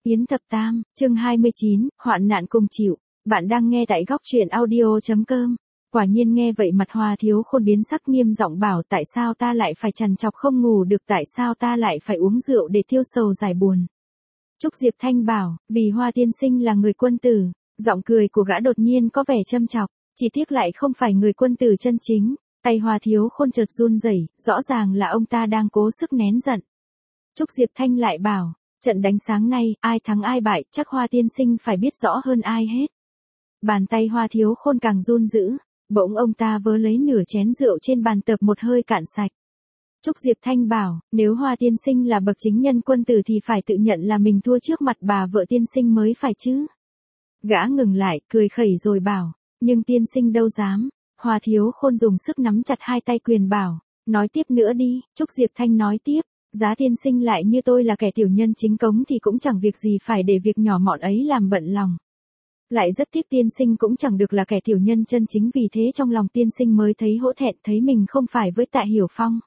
Yến Thập Tam, chương 29, hoạn nạn cùng chịu. Bạn đang nghe tại góc truyện audio.com. Quả nhiên nghe vậy mặt Hoa Thiếu Khôn biến sắc, nghiêm giọng bảo, tại sao ta lại phải trằn trọc không ngủ được, tại sao ta lại phải uống rượu để tiêu sầu giải buồn. Trúc Diệp Thanh bảo, vì Hoa tiên sinh là người quân tử. Giọng cười của gã đột nhiên có vẻ châm chọc, chỉ tiếc lại không phải người quân tử chân chính. Tay Hoa Thiếu Khôn chợt run rẩy, rõ ràng là ông ta đang cố sức nén giận. Trúc Diệp Thanh lại bảo, trận đánh sáng nay, ai thắng ai bại, chắc Hoa tiên sinh phải biết rõ hơn ai hết. Bàn tay Hoa Thiếu Khôn càng run dữ, bỗng ông ta vớ lấy nửa chén rượu trên bàn tập một hơi cạn sạch. Trúc Diệp Thanh bảo, nếu Hoa tiên sinh là bậc chính nhân quân tử thì phải tự nhận là mình thua trước mặt bà vợ tiên sinh mới phải chứ. Gã ngừng lại, cười khẩy rồi bảo, nhưng tiên sinh đâu dám. Hoa Thiếu Khôn dùng sức nắm chặt hai tay quyền bảo, nói tiếp nữa đi. Trúc Diệp Thanh nói tiếp, giá tiên sinh lại như tôi là kẻ tiểu nhân chính cống thì cũng chẳng việc gì phải để việc nhỏ mọn ấy làm bận lòng. Lại rất tiếc tiên sinh cũng chẳng được là kẻ tiểu nhân chân chính, vì thế trong lòng tiên sinh mới thấy hổ thẹn, thấy mình không phải với Tạ Hiểu Phong.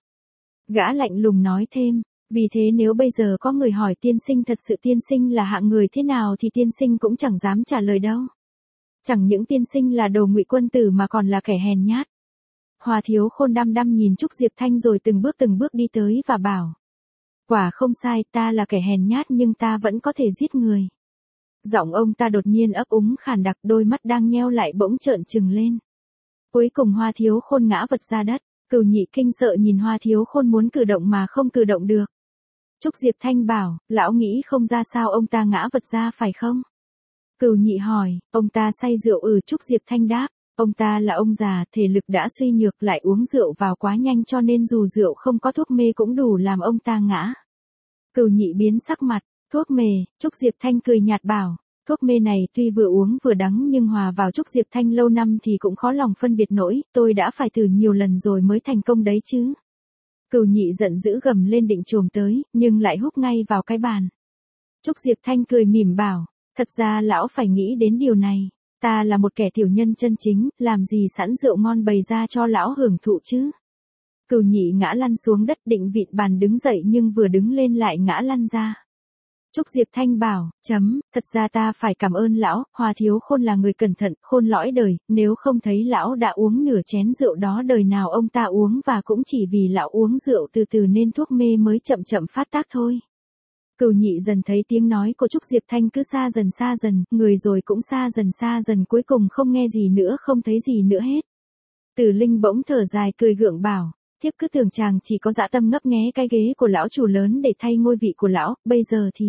Gã lạnh lùng nói thêm, vì thế nếu bây giờ có người hỏi tiên sinh thật sự tiên sinh là hạng người thế nào thì tiên sinh cũng chẳng dám trả lời đâu. Chẳng những tiên sinh là đồ ngụy quân tử mà còn là kẻ hèn nhát. Hoa Thiếu Khôn đăm đăm nhìn Trúc Diệp Thanh rồi từng bước đi tới và bảo, quả không sai, ta là kẻ hèn nhát nhưng ta vẫn có thể giết người. Giọng ông ta đột nhiên ấp úng khàn đặc, đôi mắt đang nheo lại bỗng trợn trừng lên. Cuối cùng Hoa Thiếu Khôn ngã vật ra đất. Cửu Nhị kinh sợ nhìn Hoa Thiếu Khôn muốn cử động mà không cử động được. Trúc Diệp Thanh bảo, lão nghĩ không ra sao ông ta ngã vật ra phải không? Cửu Nhị hỏi, ông ta say rượu. Trúc Diệp Thanh đáp, ông ta là ông già, thể lực đã suy nhược, lại uống rượu vào quá nhanh cho nên dù rượu không có thuốc mê cũng đủ làm ông ta ngã. Cửu Nhị biến sắc mặt, thuốc mê. Trúc Diệp Thanh cười nhạt bảo, thuốc mê này tuy vừa uống vừa đắng nhưng hòa vào Trúc Diệp Thanh lâu năm thì cũng khó lòng phân biệt nổi, tôi đã phải thử nhiều lần rồi mới thành công đấy chứ. Cửu Nhị giận dữ gầm lên định chồm tới, nhưng lại húc ngay vào cái bàn. Trúc Diệp Thanh cười mỉm bảo, thật ra lão phải nghĩ đến điều này, ta là một kẻ tiểu nhân chân chính, làm gì sẵn rượu ngon bày ra cho lão hưởng thụ chứ. Cửu Nhị ngã lăn xuống đất định vịn bàn đứng dậy nhưng vừa đứng lên lại ngã lăn ra. Trúc Diệp Thanh bảo, thật ra ta phải cảm ơn lão, Hoa Thiếu Khôn là người cẩn thận, khôn lõi đời, nếu không thấy lão đã uống nửa chén rượu đó đời nào ông ta uống, và cũng chỉ vì lão uống rượu từ từ nên thuốc mê mới chậm chậm phát tác thôi. Cửu Nhị dần thấy tiếng nói của Trúc Diệp Thanh cứ xa dần, người rồi cũng xa dần cuối cùng không nghe gì nữa, không thấy gì nữa hết. Tử Linh bỗng thở dài cười gượng bảo, thiếp cứ tưởng chàng chỉ có dã tâm ngấp nghé cái ghế của lão chủ lớn để thay ngôi vị của lão, bây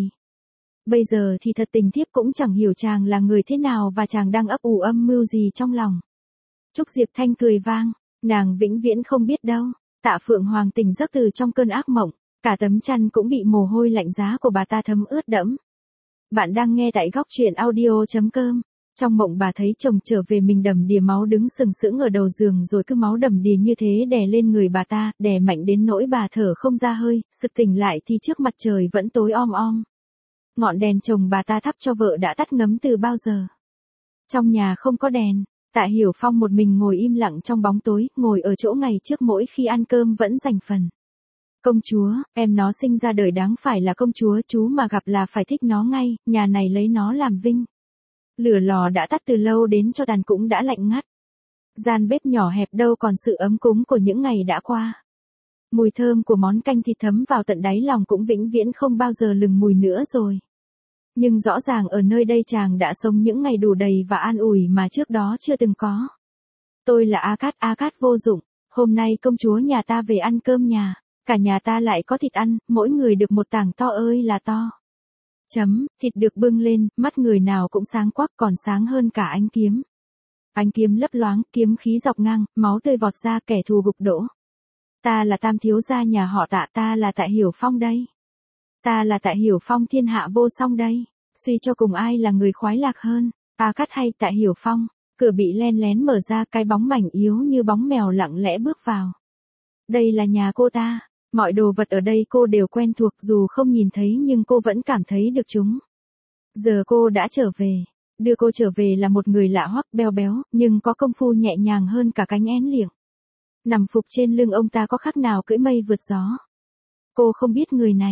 giờ thì thật tình thiếp cũng chẳng hiểu chàng là người thế nào và chàng đang ấp ủ âm mưu gì trong lòng. Trúc Diệp Thanh cười vang, nàng vĩnh viễn không biết đâu. Tạ Phượng Hoàng tỉnh giấc từ trong cơn ác mộng, cả tấm chăn cũng bị mồ hôi lạnh giá của bà ta thấm ướt đẫm. Bạn đang nghe tại góc truyện audio.com. Trong mộng bà thấy chồng trở về, mình đầm đìa máu đứng sừng sững ở đầu giường, rồi cứ máu đầm đìa như thế đè lên người bà ta, đè mạnh đến nỗi bà thở không ra hơi, sực tỉnh lại thì trước mặt trời vẫn tối om om. Ngọn đèn chồng bà ta thắp cho vợ đã tắt ngấm từ bao giờ. Trong nhà không có đèn, Tạ Hiểu Phong một mình ngồi im lặng trong bóng tối, ngồi ở chỗ ngày trước mỗi khi ăn cơm vẫn dành phần. Công chúa, em nó sinh ra đời đáng phải là công chúa, chú mà gặp là phải thích nó ngay, nhà này lấy nó làm vinh. Lửa lò đã tắt từ lâu, đến cho tàn cũng đã lạnh ngắt. Gian bếp nhỏ hẹp đâu còn sự ấm cúng của những ngày đã qua. Mùi thơm của món canh thịt thấm vào tận đáy lòng cũng vĩnh viễn không bao giờ lừng mùi nữa rồi. Nhưng rõ ràng ở nơi đây chàng đã sống những ngày đủ đầy và an ủi mà trước đó chưa từng có. Tôi là A Cát vô dụng, hôm nay công chúa nhà ta về ăn cơm nhà, cả nhà ta lại có thịt ăn, mỗi người được một tảng to ơi là to. Thịt được bưng lên, mắt người nào cũng sáng quắc, còn sáng hơn cả ánh kiếm. Ánh kiếm lấp loáng, kiếm khí dọc ngang, máu tươi vọt ra, kẻ thù gục đổ. Ta là Tam thiếu gia nhà họ Tạ, ta là Tạ Hiểu Phong đây. Ta là Tạ Hiểu Phong thiên hạ vô song đây. Suy cho cùng ai là người khoái lạc hơn, A Cát hay Tạ Hiểu Phong? Cửa bị len lén mở ra, cái bóng mảnh yếu như bóng mèo lặng lẽ bước vào. Đây là nhà cô ta. Mọi đồ vật ở đây cô đều quen thuộc, dù không nhìn thấy nhưng cô vẫn cảm thấy được chúng. Giờ cô đã trở về. Đưa cô trở về là một người lạ hoắc, béo béo, nhưng có công phu nhẹ nhàng hơn cả cánh én liệng. Nằm phục trên lưng ông ta có khác nào cưỡi mây vượt gió. Cô không biết người này.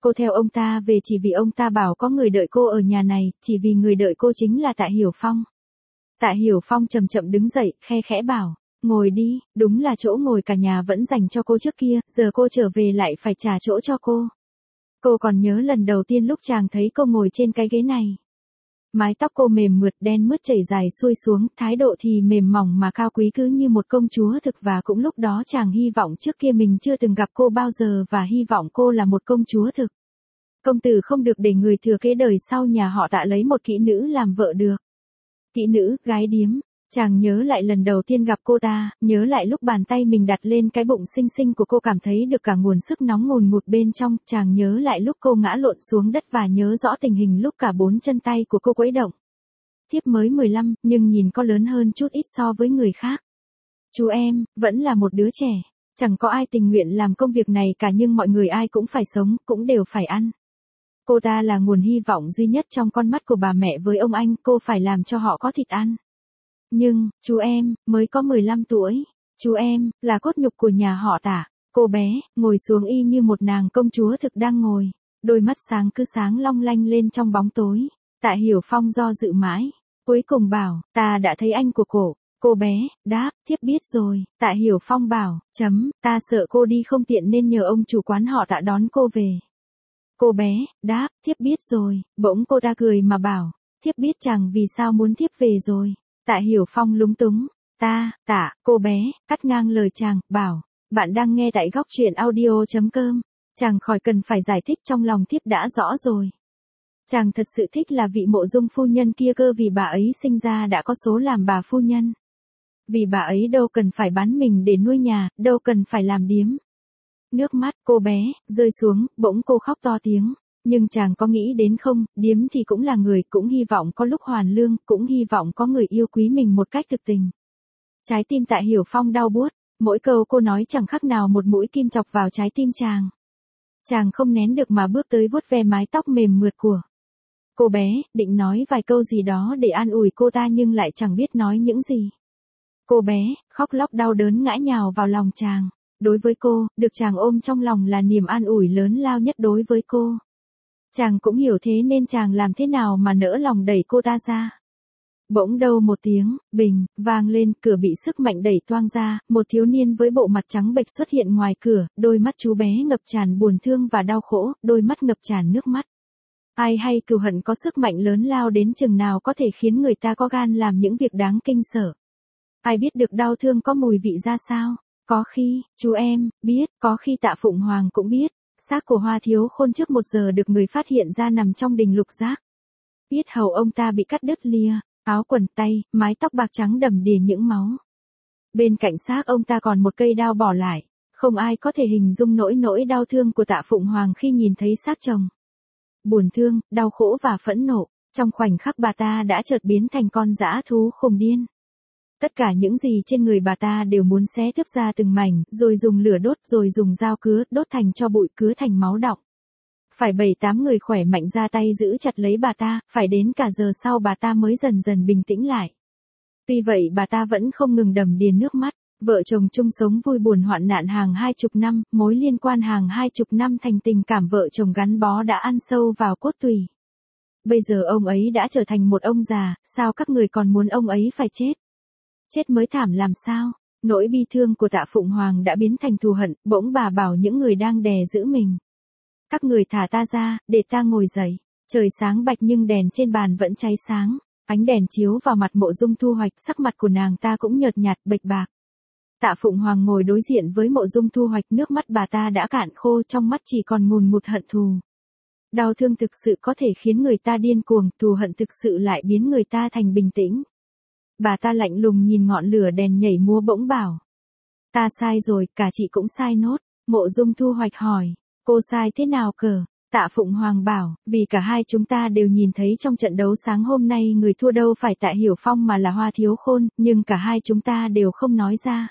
Cô theo ông ta về chỉ vì ông ta bảo có người đợi cô ở nhà này, chỉ vì người đợi cô chính là Tạ Hiểu Phong. Tạ Hiểu Phong chậm chậm đứng dậy, khe khẽ bảo, ngồi đi, đúng là chỗ ngồi cả nhà vẫn dành cho cô trước kia, giờ cô trở về lại phải trả chỗ cho cô. Cô còn nhớ lần đầu tiên lúc chàng thấy cô ngồi trên cái ghế này. Mái tóc cô mềm mượt đen mướt chảy dài xuôi xuống, thái độ thì mềm mỏng mà cao quý cứ như một công chúa thực, và cũng lúc đó chàng hy vọng trước kia mình chưa từng gặp cô bao giờ và hy vọng cô là một công chúa thực. Công tử không được để người thừa kế đời sau nhà họ Tạ lấy một kỹ nữ làm vợ được. Kỹ nữ, gái điếm. Chàng nhớ lại lần đầu tiên gặp cô ta, nhớ lại lúc bàn tay mình đặt lên cái bụng xinh xinh của cô, cảm thấy được cả nguồn sức nóng ngùn ngụt bên trong. Chàng nhớ lại lúc cô ngã lộn xuống đất và nhớ rõ tình hình lúc cả 4 chân tay của cô quấy động. Thiếp mới 15, nhưng nhìn có lớn hơn chút ít so với người khác. Chú em, vẫn là một đứa trẻ. Chẳng có ai tình nguyện làm công việc này cả, nhưng mọi người ai cũng phải sống, cũng đều phải ăn. Cô ta là nguồn hy vọng duy nhất trong con mắt của bà mẹ với ông anh, cô phải làm cho họ có thịt ăn. Nhưng, chú em, mới có 15 tuổi. Chú em, là cốt nhục của nhà họ Tạ. Cô bé, ngồi xuống y như một nàng công chúa thực đang ngồi. Đôi mắt sáng cứ sáng long lanh lên trong bóng tối. Tạ Hiểu Phong do dự mãi. Cuối cùng bảo, ta đã thấy anh của cổ. Cô bé, đáp, thiếp biết rồi. Tạ Hiểu Phong bảo, ta sợ cô đi không tiện nên nhờ ông chủ quán họ Tạ đón cô về. Cô bé, đáp, thiếp biết rồi. Bỗng cô ta cười mà bảo, thiếp biết chàng vì sao muốn thiếp về rồi. Tạ Hiểu Phong lúng túng. Tạ, cô bé, cắt ngang lời chàng, bảo, bạn đang nghe tại góc truyện audio.com. Chàng khỏi cần phải giải thích, trong lòng thiếp đã rõ rồi. Chàng thật sự thích là vị Mộ Dung phu nhân kia cơ, vì bà ấy sinh ra đã có số làm bà phu nhân. Vì bà ấy đâu cần phải bán mình để nuôi nhà, đâu cần phải làm điếm. Nước mắt cô bé rơi xuống, bỗng cô khóc to tiếng. Nhưng chàng có nghĩ đến không, điếm thì cũng là người, cũng hy vọng có lúc hoàn lương, cũng hy vọng có người yêu quý mình một cách thực tình. Trái tim Tạ Hiểu Phong đau buốt, mỗi câu cô nói chẳng khác nào một mũi kim chọc vào trái tim chàng. Chàng không nén được mà bước tới vuốt ve mái tóc mềm mượt của cô bé, định nói vài câu gì đó để an ủi cô ta nhưng lại chẳng biết nói những gì. Cô bé, khóc lóc đau đớn ngã nhào vào lòng chàng. Đối với cô, được chàng ôm trong lòng là niềm an ủi lớn lao nhất đối với cô. Chàng cũng hiểu thế nên chàng làm thế nào mà nỡ lòng đẩy cô ta ra. Bỗng đâu một tiếng, bình, vang lên, cửa bị sức mạnh đẩy toang ra, một thiếu niên với bộ mặt trắng bệch xuất hiện ngoài cửa, đôi mắt chú bé ngập tràn buồn thương và đau khổ, đôi mắt ngập tràn nước mắt. Ai hay cừu hận có sức mạnh lớn lao đến chừng nào có thể khiến người ta có gan làm những việc đáng kinh sợ. Ai biết được đau thương có mùi vị ra sao? Có khi, chú em, biết, có khi Tạ Phụng Hoàng cũng biết. Xác của Hoa Thiếu Khôn trước 1 giờ được người phát hiện ra nằm trong đình lục giác. Yết hầu ông ta bị cắt đứt lìa, áo quần tay, mái tóc bạc trắng đầm đìa những máu. Bên cạnh xác ông ta còn một cây đao bỏ lại. Không ai có thể hình dung nỗi đau thương của Tạ Phụng Hoàng khi nhìn thấy xác chồng. Buồn thương, đau khổ và phẫn nộ, trong khoảnh khắc bà ta đã chợt biến thành con dã thú khùng điên. Tất cả những gì trên người bà ta đều muốn xé thướt ra từng mảnh, rồi dùng lửa đốt, rồi dùng dao cứa, đốt thành tro bụi, cứa thành máu đọng. Phải 7-8 người khỏe mạnh ra tay giữ chặt lấy bà ta, phải đến cả giờ sau bà ta mới dần dần bình tĩnh lại. Tuy vậy bà ta vẫn không ngừng đầm đìa nước mắt. Vợ chồng chung sống vui buồn hoạn nạn hàng 20 năm, mối liên quan hàng 20 năm thành tình cảm vợ chồng gắn bó đã ăn sâu vào cốt tủy. Bây giờ ông ấy đã trở thành một ông già, sao các người còn muốn ông ấy phải chết? Chết mới thảm làm sao? Nỗi bi thương của Tạ Phụng Hoàng đã biến thành thù hận, bỗng bà bảo những người đang đè giữ mình. Các người thả ta ra, để ta ngồi dậy. Trời sáng bạch nhưng đèn trên bàn vẫn cháy sáng. Ánh đèn chiếu vào mặt Mộ Dung Thu Hoạch, sắc mặt của nàng ta cũng nhợt nhạt, bệch bạc. Tạ Phụng Hoàng ngồi đối diện với Mộ Dung Thu Hoạch, nước mắt bà ta đã cạn khô, trong mắt chỉ còn ngùn ngụt hận thù. Đau thương thực sự có thể khiến người ta điên cuồng, thù hận thực sự lại biến người ta thành bình tĩnh. Bà ta lạnh lùng nhìn ngọn lửa đèn nhảy múa bỗng bảo. Ta sai rồi, cả chị cũng sai nốt. Mộ Dung Thu Hoạch hỏi, cô sai thế nào cờ? Tạ Phụng Hoàng bảo, vì cả hai chúng ta đều nhìn thấy trong trận đấu sáng hôm nay người thua đâu phải Tạ Hiểu Phong mà là Hoa Thiếu Khôn, nhưng cả hai chúng ta đều không nói ra.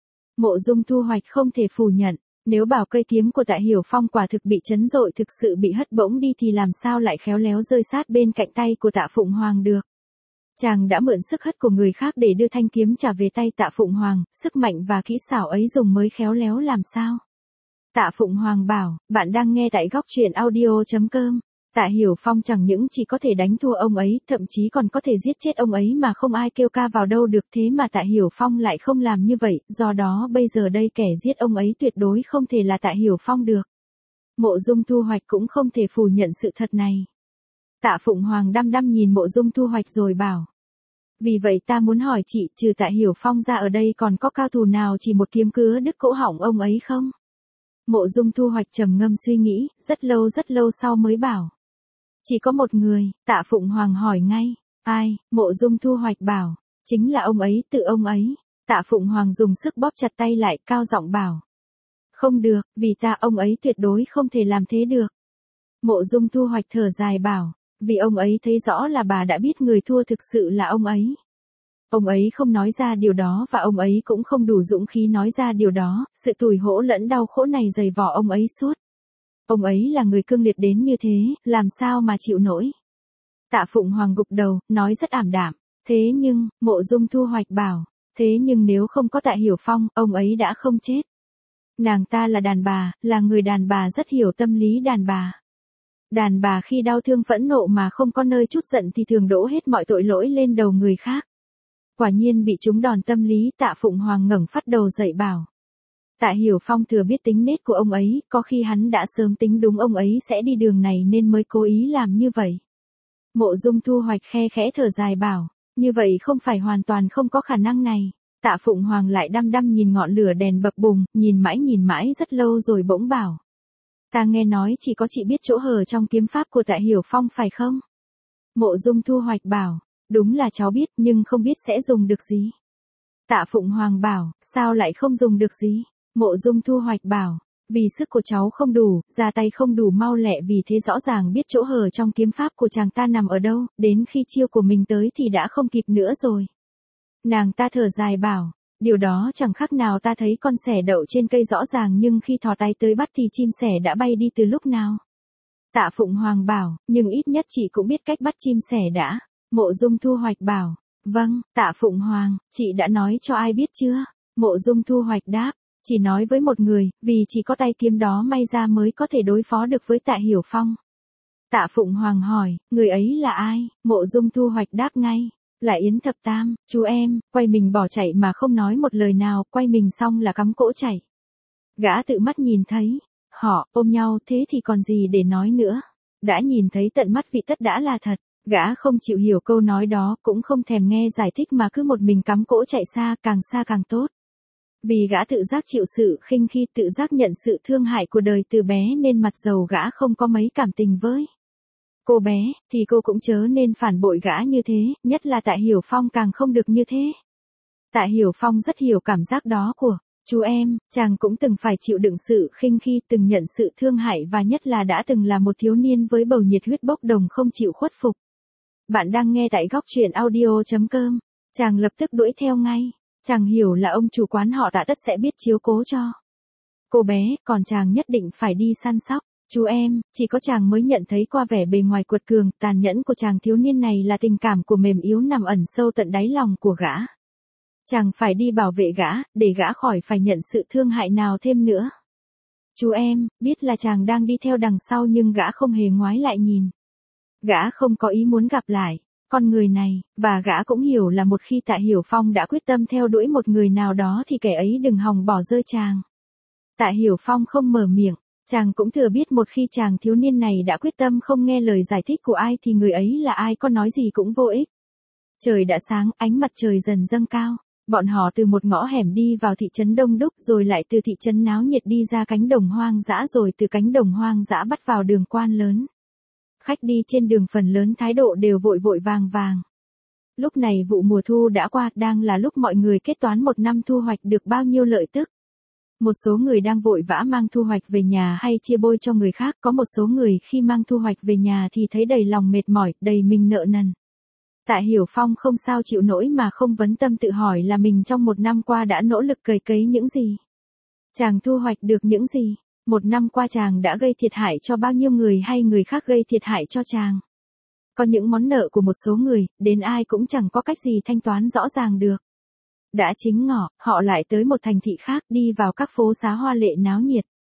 Mộ Dung Thu Hoạch không thể phủ nhận, nếu bảo cây kiếm của Tạ Hiểu Phong quả thực bị chấn dội, thực sự bị hất bổng đi thì làm sao lại khéo léo rơi sát bên cạnh tay của Tạ Phụng Hoàng được. Chàng đã mượn sức hất của người khác để đưa thanh kiếm trả về tay Tạ Phụng Hoàng, sức mạnh và kỹ xảo ấy dùng mới khéo léo làm sao. Tạ Phụng Hoàng bảo, bạn đang nghe tại góc truyện audio.com. Tạ Hiểu Phong chẳng những chỉ có thể đánh thua ông ấy, thậm chí còn có thể giết chết ông ấy mà không ai kêu ca vào đâu được, thế mà Tạ Hiểu Phong lại không làm như vậy, do đó bây giờ đây kẻ giết ông ấy tuyệt đối không thể là Tạ Hiểu Phong được. Mộ Dung Thu Hoạch cũng không thể phủ nhận sự thật này. Tạ Phụng Hoàng đăm đăm nhìn Mộ Dung Thu Hoạch rồi bảo. Vì vậy ta muốn hỏi chị, trừ Tạ Hiểu Phong ra ở đây còn có cao thủ nào chỉ một kiếm cứa đứt cổ họng ông ấy không? Mộ Dung Thu Hoạch trầm ngâm suy nghĩ, rất lâu sau mới bảo. Chỉ có một người. Tạ Phụng Hoàng hỏi ngay. Ai? Mộ Dung Thu Hoạch bảo. Chính là ông ấy, tự ông ấy. Tạ Phụng Hoàng dùng sức bóp chặt tay lại, cao giọng bảo. Không được, vì ông ấy tuyệt đối không thể làm thế được. Mộ Dung Thu Hoạch thở dài bảo. Vì ông ấy thấy rõ là bà đã biết người thua thực sự là ông ấy. Ông ấy không nói ra điều đó và ông ấy cũng không đủ dũng khí nói ra điều đó, sự tủi hổ lẫn đau khổ này dày vò ông ấy suốt. Ông ấy là người cương liệt đến như thế, làm sao mà chịu nổi. Tạ Phụng Hoàng gục đầu, nói rất ảm đạm. Thế nhưng, Mộ Dung Thu Hoạch bảo, thế nhưng nếu không có Tạ Hiểu Phong, ông ấy đã không chết. Nàng ta là đàn bà, là người đàn bà rất hiểu tâm lý đàn bà. Đàn bà khi đau thương phẫn nộ mà không có nơi trút giận thì thường đổ hết mọi tội lỗi lên đầu người khác. Quả nhiên bị trúng đòn tâm lý, Tạ Phụng Hoàng ngẩng phát đầu dậy bảo. Tạ Hiểu Phong thừa biết tính nết của ông ấy, có khi hắn đã sớm tính đúng ông ấy sẽ đi đường này nên mới cố ý làm như vậy. Mộ Dung Thu Hoạch khe khẽ thở dài bảo, như vậy không phải hoàn toàn không có khả năng này. Tạ Phụng Hoàng lại đăm đăm nhìn ngọn lửa đèn bập bùng, nhìn mãi rất lâu rồi bỗng bảo. Ta nghe nói chỉ có chị biết chỗ hở trong kiếm pháp của Tạ Hiểu Phong phải không? Mộ Dung Thu Hoạch bảo, đúng là cháu biết nhưng không biết sẽ dùng được gì. Tạ Phụng Hoàng bảo, sao lại không dùng được gì? Mộ Dung Thu Hoạch bảo, vì sức của cháu không đủ, ra tay không đủ mau lẹ, vì thế rõ ràng biết chỗ hở trong kiếm pháp của chàng ta nằm ở đâu, đến khi chiêu của mình tới thì đã không kịp nữa rồi. Nàng ta thở dài bảo, điều đó chẳng khác nào ta thấy con sẻ đậu trên cây rõ ràng nhưng khi thò tay tới bắt thì chim sẻ đã bay đi từ lúc nào. Tạ Phụng Hoàng bảo, nhưng ít nhất chị cũng biết cách bắt chim sẻ đã. Mộ Dung Thu Hoạch bảo, vâng. Tạ Phụng Hoàng, chị đã nói cho ai biết chưa? Mộ Dung Thu Hoạch đáp, chỉ nói với một người, vì chỉ có tay kiếm đó may ra mới có thể đối phó được với Tạ Hiểu Phong. Tạ Phụng Hoàng hỏi, người ấy là ai? Mộ Dung Thu Hoạch đáp ngay, là Yến Thập Tam, chú em. Quay mình bỏ chạy mà không nói một lời nào, quay mình xong là cắm cỗ chạy. Gã tự mắt nhìn thấy, họ ôm nhau, thế thì còn gì để nói nữa. Đã nhìn thấy tận mắt vị tất đã là thật. Gã không chịu hiểu câu nói đó, cũng không thèm nghe giải thích mà cứ một mình cắm cỗ chạy xa càng tốt. Vì gã tự giác chịu sự khinh khi, tự giác nhận sự thương hại của đời từ bé nên mặt dầu gã không có mấy cảm tình với cô bé, thì cô cũng chớ nên phản bội gã như thế, nhất là Tạ Hiểu Phong càng không được như thế. Tạ Hiểu Phong rất hiểu cảm giác đó của chú em, chàng cũng từng phải chịu đựng sự khinh khi, từng nhận sự thương hại và nhất là đã từng là một thiếu niên với bầu nhiệt huyết bốc đồng không chịu khuất phục. Bạn đang nghe tại góc truyện audio.com. Chàng lập tức đuổi theo ngay. Chàng hiểu là ông chủ quán họ Tạ tất sẽ biết chiếu cố cho cô bé, còn chàng nhất định phải đi săn sóc. Chú em, chỉ có chàng mới nhận thấy qua vẻ bề ngoài cuột cường, tàn nhẫn của chàng thiếu niên này là tình cảm của mềm yếu nằm ẩn sâu tận đáy lòng của gã. Chàng phải đi bảo vệ gã, để gã khỏi phải nhận sự thương hại nào thêm nữa. Chú em, biết là chàng đang đi theo đằng sau nhưng gã không hề ngoái lại nhìn. Gã không có ý muốn gặp lại con người này, và gã cũng hiểu là một khi Tạ Hiểu Phong đã quyết tâm theo đuổi một người nào đó thì kẻ ấy đừng hòng bỏ rơi chàng. Tạ Hiểu Phong không mở miệng, chàng cũng thừa biết một khi chàng thiếu niên này đã quyết tâm không nghe lời giải thích của ai thì người ấy là ai có nói gì cũng vô ích. Trời đã sáng, ánh mặt trời dần dâng cao. Bọn họ từ một ngõ hẻm đi vào thị trấn đông đúc rồi lại từ thị trấn náo nhiệt đi ra cánh đồng hoang dã rồi từ cánh đồng hoang dã bắt vào đường quan lớn. Khách đi trên đường phần lớn thái độ đều vội vàng. Lúc này vụ mùa thu đã qua, đang là lúc mọi người kết toán một năm thu hoạch được bao nhiêu lợi tức. Một số người đang vội vã mang thu hoạch về nhà hay chia bôi cho người khác, có một số người khi mang thu hoạch về nhà thì thấy đầy lòng mệt mỏi, đầy mình nợ nần. Tạ Hiểu Phong không sao chịu nổi mà không vấn tâm tự hỏi là mình trong một năm qua đã nỗ lực cày cấy những gì. Chàng thu hoạch được những gì? Một năm qua chàng đã gây thiệt hại cho bao nhiêu người hay người khác gây thiệt hại cho chàng? Có những món nợ của một số người, đến ai cũng chẳng có cách gì thanh toán rõ ràng được. Đã chính ngọ, họ lại tới một thành thị khác, đi vào các phố xá hoa lệ náo nhiệt.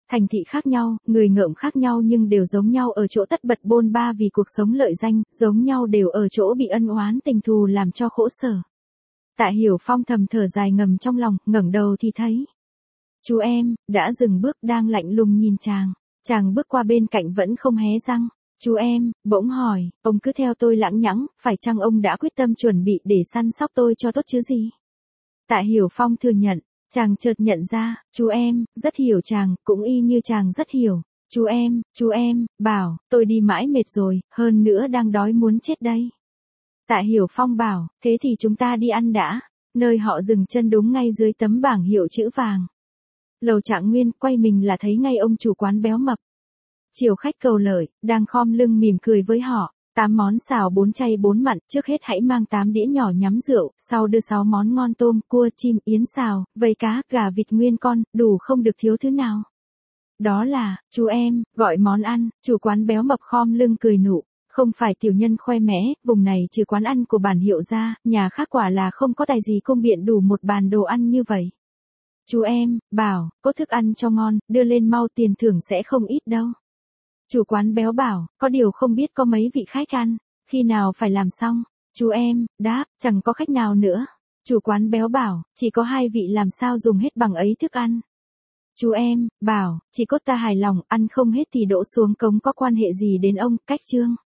Thành thị khác nhau, người ngợm khác nhau nhưng đều giống nhau ở chỗ tất bật bôn ba vì cuộc sống lợi danh, giống nhau đều ở chỗ bị ân oán tình thù làm cho khổ sở. Tạ Hiểu Phong thầm thở dài ngầm trong lòng, ngẩng đầu thì thấy. Chú em, đã dừng bước đang lạnh lùng nhìn chàng. Chàng bước qua bên cạnh vẫn không hé răng. Chú em, bỗng hỏi, ông cứ theo tôi lãng nhãng, phải chăng ông đã quyết tâm chuẩn bị để săn sóc tôi cho tốt chứ gì? Tạ Hiểu Phong thừa nhận, chàng chợt nhận ra, chú em, rất hiểu chàng, cũng y như chàng rất hiểu. Chú em, bảo, tôi đi mãi mệt rồi, hơn nữa đang đói muốn chết đây. Tạ Hiểu Phong bảo, thế thì chúng ta đi ăn đã. Nơi họ dừng chân đúng ngay dưới tấm bảng hiệu chữ vàng. Lầu Trạng Nguyên quay mình là thấy ngay ông chủ quán béo mập. Chiều khách cầu lợi, đang khom lưng mỉm cười với họ. 8 món xào 4 chay 4 mặn, trước hết hãy mang 8 đĩa nhỏ nhắm rượu, sau đưa 6 món ngon tôm, cua, chim, yến xào, vây cá, gà vịt nguyên con, đủ không được thiếu thứ nào. Đó là, chú em, gọi món ăn, chủ quán béo mập khom lưng cười nụ. Không phải tiểu nhân khoe mẽ, vùng này trừ quán ăn của bản hiệu ra, nhà khác quả là không có tài gì cung biện đủ một bàn đồ ăn như vậy. Chú em, bảo, có thức ăn cho ngon, đưa lên mau tiền thưởng sẽ không ít đâu. Chủ quán béo bảo, có điều không biết có mấy vị khách ăn, khi nào phải làm xong. Chú em, đáp, chẳng có khách nào nữa. Chủ quán béo bảo, chỉ có 2 vị làm sao dùng hết bằng ấy thức ăn. Chú em, bảo, chỉ có ta hài lòng, ăn không hết thì đổ xuống cống có quan hệ gì đến ông, cách trương.